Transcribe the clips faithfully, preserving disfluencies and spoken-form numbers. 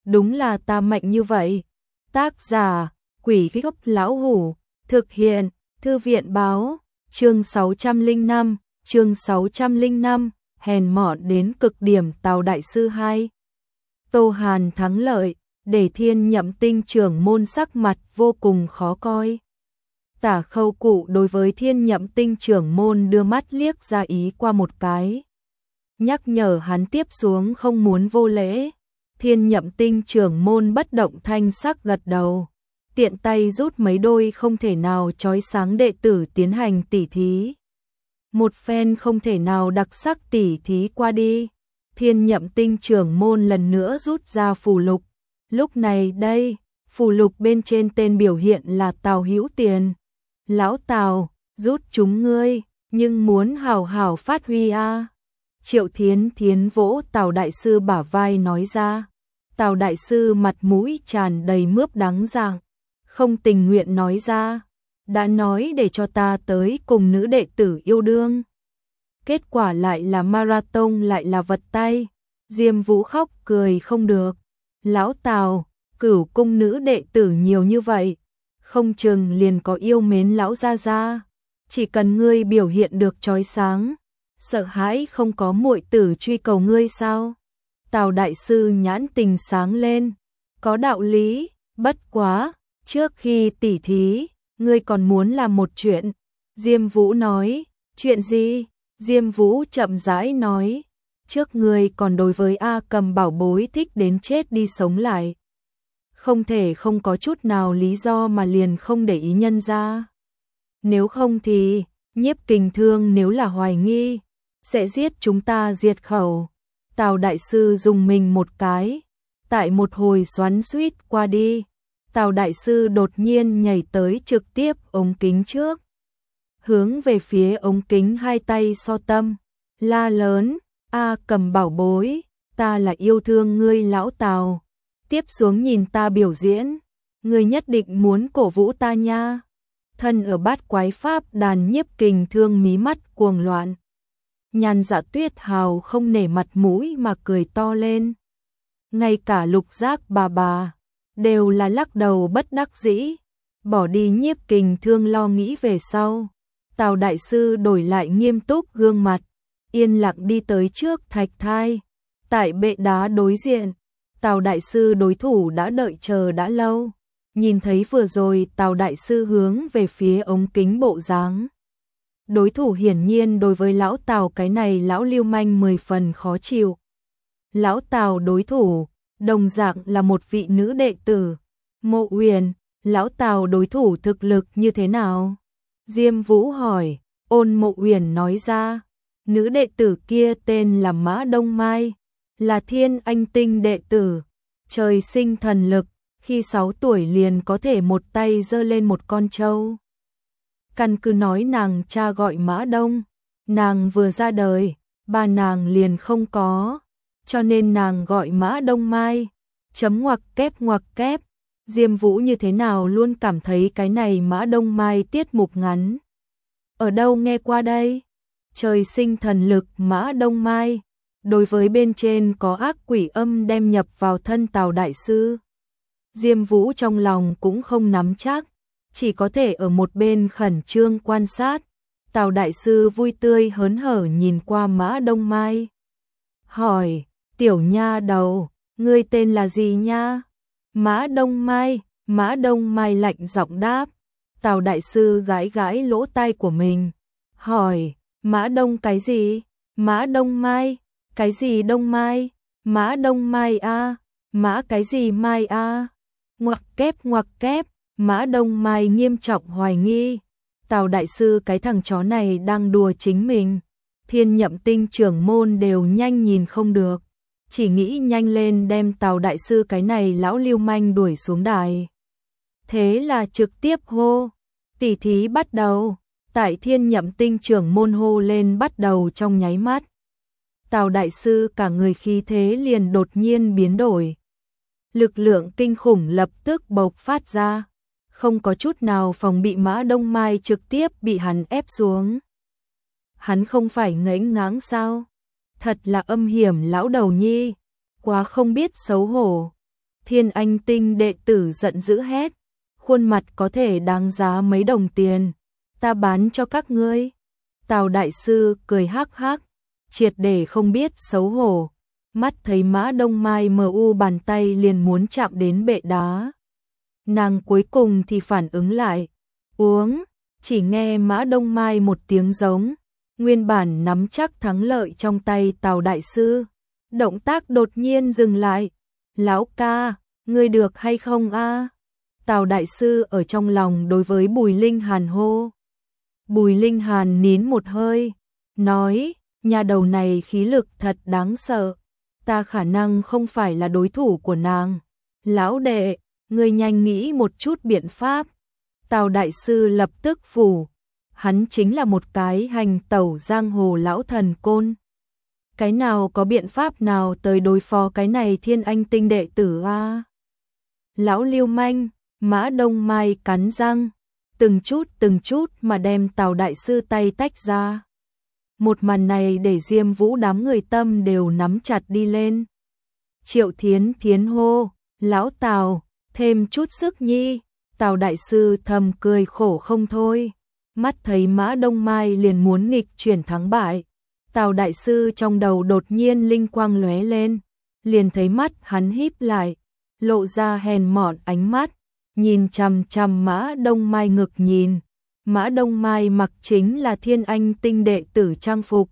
đúng là ta mạnh như vậy. Tác giả, Quỷ Gốc Lão Hủ, thực hiện, Thư viện báo, chương sáu trăm lẻ năm, chương sáu trăm lẻ năm, hèn mọn đến cực điểm Tào Đại Sư hai. Tô Hàn thắng lợi, để Thiên Nhậm Tinh trưởng môn sắc mặt vô cùng khó coi. Tả Khâu Cụ đối với Thiên Nhậm Tinh trưởng môn đưa mắt liếc ra ý qua một cái, nhắc nhở hắn tiếp xuống không muốn vô lễ. Thiên Nhậm Tinh trưởng môn bất động thanh sắc gật đầu, tiện tay rút mấy đôi không thể nào chói sáng đệ tử tiến hành tỉ thí. Một phen không thể nào đặc sắc tỉ thí qua đi, Thiên Nhậm Tinh trưởng môn lần nữa rút ra phù lục. Lúc này đây, phù lục bên trên tên biểu hiện là Tào Hữu Tiền. Lão Tào, rút chúng ngươi, nhưng muốn hào hào phát huy a. À. Triệu Thiến Thiến vỗ Tào Đại Sư bả vai nói ra. Tào Đại Sư mặt mũi tràn đầy mướp đắng dạng, không tình nguyện nói ra, đã nói để cho ta tới cùng nữ đệ tử yêu đương. Kết quả lại là marathon, lại là vật tay. Diêm Vũ khóc cười không được. Lão Tào, Cửu cung nữ đệ tử nhiều như vậy, không chừng liền có yêu mến lão gia gia. Chỉ cần ngươi biểu hiện được chói sáng, sợ hãi không có muội tử truy cầu ngươi sao? Tào Đại Sư nhãn tình sáng lên, có đạo lý, bất quá, trước khi tỉ thí, ngươi còn muốn làm một chuyện. Diêm Vũ nói, chuyện gì? Diêm Vũ chậm rãi nói, trước ngươi còn đối với A Cầm bảo bối thích đến chết đi sống lại. Không thể không có chút nào lý do mà liền không để ý nhân ra. Nếu không thì, Nhiếp Kình Thương nếu là hoài nghi, sẽ giết chúng ta diệt khẩu. Tào Đại Sư dùng mình một cái, tại một hồi xoắn xuýt qua đi, Tào Đại Sư đột nhiên nhảy tới trực tiếp ống kính trước. Hướng về phía ống kính hai tay so tâm, la lớn, A Cầm bảo bối, ta là yêu thương ngươi lão Tào. Tiếp xuống nhìn ta biểu diễn, ngươi nhất định muốn cổ vũ ta nha. Thân ở Bát Quái Pháp đàn Nhiếp Kình Thương mí mắt cuồng loạn. Nhan Dạ Tuyết hào không nể mặt mũi mà cười to lên. Ngay cả Lục Giác bà bà đều là lắc đầu bất đắc dĩ, bỏ đi Nhiếp Kình Thương lo nghĩ về sau. Tào Đại Sư đổi lại nghiêm túc gương mặt, yên lặng đi tới trước thạch thai. Tại bệ đá đối diện, Tào Đại Sư đối thủ đã đợi chờ đã lâu. Nhìn thấy vừa rồi Tào Đại Sư hướng về phía ống kính bộ dáng, đối thủ hiển nhiên đối với lão Tào cái này lão lưu manh mười phần khó chịu. Lão Tào đối thủ, đồng dạng là một vị nữ đệ tử. Mộ Uyển, lão Tào đối thủ thực lực như thế nào? Diêm Vũ hỏi. Ôn Mộ Uyển nói ra, nữ đệ tử kia tên là Mã Đông Mai, là Thiên Anh Tinh đệ tử, trời sinh thần lực, khi sáu tuổi liền có thể một tay giơ lên một con trâu. Căn cứ nói nàng cha gọi Mã Đông, nàng vừa ra đời, ba nàng liền không có, cho nên nàng gọi Mã Đông Mai. Chấm ngoặc kép ngoặc kép. Diêm Vũ như thế nào luôn cảm thấy cái này Mã Đông Mai tiết mục ngắn. Ở đâu nghe qua đây? Trời sinh thần lực Mã Đông Mai, đối với bên trên có ác quỷ âm đem nhập vào thân Tào Đại Sư. Diêm Vũ trong lòng cũng không nắm chắc, chỉ có thể ở một bên khẩn trương quan sát. Tào Đại Sư vui tươi hớn hở nhìn qua Mã Đông Mai, hỏi, tiểu nha đầu, ngươi tên là gì nha? Mã Đông Mai. Mã Đông Mai lạnh giọng đáp. Tào Đại Sư gãi gãi lỗ tai của mình, hỏi, Mã Đông cái gì? Mã Đông Mai. Cái gì Đông Mai? Mã Đông Mai a. À? Mã cái gì Mai a? À? Ngoặc kép ngoặc kép. Mã Đông Mai nghiêm trọng hoài nghi, Tào Đại Sư cái thằng chó này đang đùa chính mình. Thiên Nhậm Tinh trưởng môn đều nhanh nhìn không được, chỉ nghĩ nhanh lên đem Tào Đại Sư cái này lão lưu manh đuổi xuống đài. Thế là trực tiếp hô, tỉ thí bắt đầu. Tại Thiên Nhậm Tinh trưởng môn hô lên bắt đầu trong nháy mắt, Tào Đại Sư cả người khí thế liền đột nhiên biến đổi. Lực lượng kinh khủng lập tức bộc phát ra, không có chút nào phòng bị. Mã Đông Mai trực tiếp bị hắn ép xuống. Hắn không phải ngẫy ngáng sao? Thật là âm hiểm lão đầu nhi, quá không biết xấu hổ. Thiên Anh Tinh đệ tử giận dữ hét, khuôn mặt có thể đáng giá mấy đồng tiền, ta bán cho các ngươi. Tào đại sư cười hắc hắc, triệt để không biết xấu hổ, mắt thấy Mã Đông Mai mờ u bàn tay liền muốn chạm đến bệ đá. Nàng cuối cùng thì phản ứng lại, uống, chỉ nghe Mã Đông Mai một tiếng giống, nguyên bản nắm chắc thắng lợi trong tay Tào đại sư, động tác đột nhiên dừng lại. Lão ca, ngươi được hay không a? Tào đại sư ở trong lòng đối với Bùi Linh Hàn hô. Bùi Linh Hàn nín một hơi, nói, nhà đầu này khí lực thật đáng sợ, ta khả năng không phải là đối thủ của nàng. Lão đệ, ngươi nhanh nghĩ một chút biện pháp. Tào đại sư lập tức phủ, hắn chính là một cái hành tẩu giang hồ lão thần côn. Cái nào có biện pháp nào tới đối phó cái này Thiên Anh Tinh đệ tử a? Lão lưu manh, Mã Đông Mai cắn răng, từng chút từng chút mà đem Tào đại sư tay tách ra. Một màn này để Diêm Vũ đám người tâm đều nắm chặt đi lên. Triệu Thiến Thiến hô, lão Tào, thêm chút sức nhi. Tào đại sư thầm cười khổ không thôi, mắt thấy Mã Đông Mai liền muốn nghịch chuyển thắng bại. Tào đại sư trong đầu đột nhiên linh quang lóe lên, liền thấy mắt hắn híp lại, lộ ra hèn mọn ánh mắt, nhìn chằm chằm Mã Đông Mai ngực nhìn. Mã Đông Mai mặc chính là Thiên Anh Tinh đệ tử trang phục,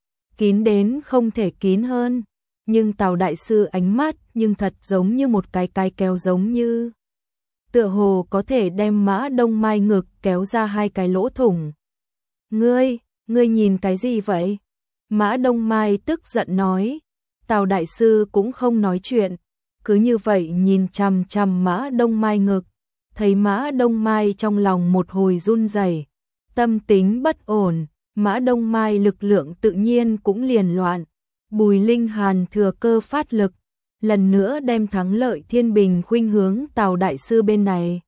kín đến không thể kín hơn, nhưng Tào đại sư ánh mắt nhưng thật giống như một cái cái kéo, giống như tựa hồ có thể đem Mã Đông Mai ngực kéo ra hai cái lỗ thủng. Ngươi, ngươi nhìn cái gì vậy? Mã Đông Mai tức giận nói. Tào đại sư cũng không nói chuyện, cứ như vậy nhìn chằm chằm Mã Đông Mai ngực, thấy Mã Đông Mai trong lòng một hồi run rẩy, tâm tính bất ổn, Mã Đông Mai lực lượng tự nhiên cũng liền loạn. Bùi Linh Hàn thừa cơ phát lực, lần nữa đem thắng lợi thiên bình khuynh hướng Tào đại sư bên này.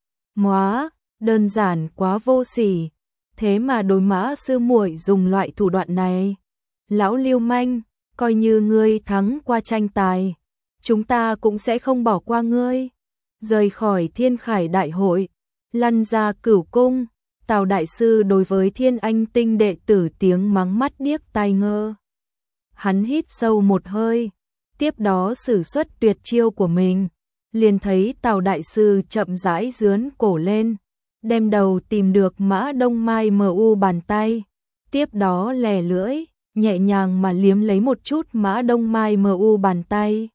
Móa, đơn giản quá vô sỉ, thế mà đối Mã sư muội dùng loại thủ đoạn này. Lão lưu manh, coi như ngươi thắng qua tranh tài, chúng ta cũng sẽ không bỏ qua ngươi. Rời khỏi Thiên Khải đại hội, lăn ra Cửu cung, Tào đại sư đối với Thiên Anh Tinh đệ tử tiếng mắng mắt điếc tai ngơ. Hắn hít sâu một hơi, tiếp đó sử xuất tuyệt chiêu của mình, liền thấy Tào đại sư chậm rãi dướn cổ lên, đem đầu tìm được Mã Đông Mai mờ u bàn tay, tiếp đó lè lưỡi, nhẹ nhàng mà liếm lấy một chút Mã Đông Mai mờ u bàn tay.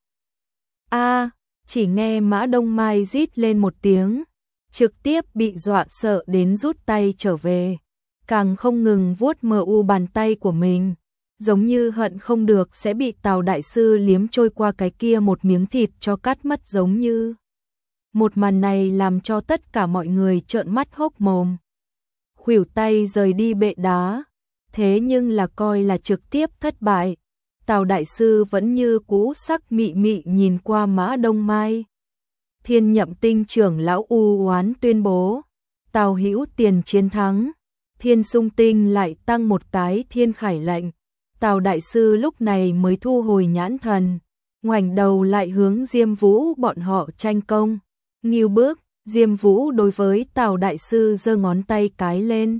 A, chỉ nghe Mã Đông Mai rít lên một tiếng, trực tiếp bị dọa sợ đến rút tay trở về, càng không ngừng vuốt mờ u bàn tay của mình, giống như hận không được sẽ bị Tào đại sư liếm trôi qua cái kia một miếng thịt cho cắt mất giống như. Một màn này làm cho tất cả mọi người trợn mắt hốc mồm. Khuỷu tay rời đi bệ đá, thế nhưng là coi là trực tiếp thất bại. Tào đại sư vẫn như cũ sắc mị mị nhìn qua Mã Đông Mai. Thiên Nhậm Tinh trưởng lão u oán tuyên bố, Tào Hữu Tiền chiến thắng. Thiên Sung Tinh lại tăng một cái Thiên Khải lệnh. Tào đại sư lúc này mới thu hồi nhãn thần, ngoảnh đầu lại hướng Diêm Vũ bọn họ tranh công. Nghiêu bước, Diêm Vũ đối với Tào đại sư giơ ngón tay cái lên.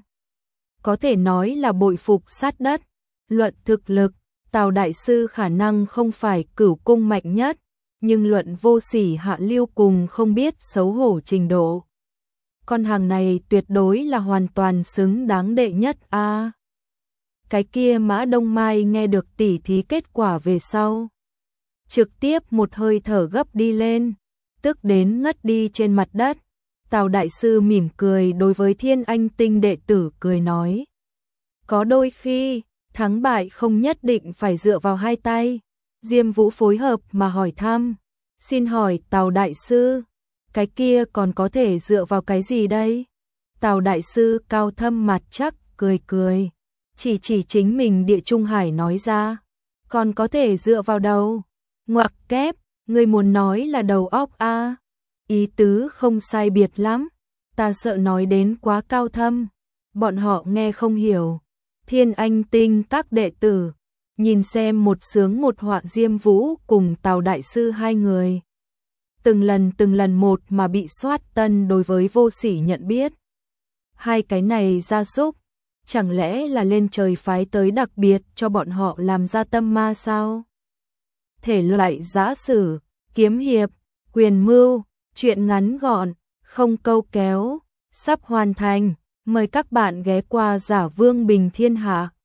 Có thể nói là bội phục sát đất. Luận thực lực, Tào đại sư khả năng không phải Cửu cung mạnh nhất, nhưng luận vô sỉ hạ lưu cùng không biết xấu hổ trình độ, con hàng này tuyệt đối là hoàn toàn xứng đáng đệ nhất a. À, cái kia Mã Đông Mai nghe được tỉ thí kết quả về sau, trực tiếp một hơi thở gấp đi lên, tức đến ngất đi trên mặt đất. Tào đại sư mỉm cười đối với Thiên Anh Tinh đệ tử cười nói, có đôi khi thắng bại không nhất định phải dựa vào hai tay. Diêm Vũ phối hợp mà hỏi thăm, xin hỏi Tào đại sư, cái kia còn có thể dựa vào cái gì đây? Tào đại sư cao thâm mặt chắc cười cười, chỉ chỉ chính mình Địa Trung Hải nói ra, còn có thể dựa vào đâu? Ngoặc kép, người muốn nói là đầu óc a? À? Ý tứ không sai biệt lắm, ta sợ nói đến quá cao thâm, bọn họ nghe không hiểu. Thiên Anh Tinh các đệ tử nhìn xem một sướng một họa Diêm Vũ cùng Tào đại sư hai người, từng lần từng lần một mà bị soát tân đối với Vô Sỉ nhận biết. Hai cái này gia súc, chẳng lẽ là lên trời phái tới đặc biệt cho bọn họ làm ra tâm ma sao? Thể loại giã sử, kiếm hiệp, quyền mưu, truyện ngắn gọn, không câu kéo, sắp hoàn thành. Mời các bạn ghé qua Giả Vương Bình Thiên Hạ.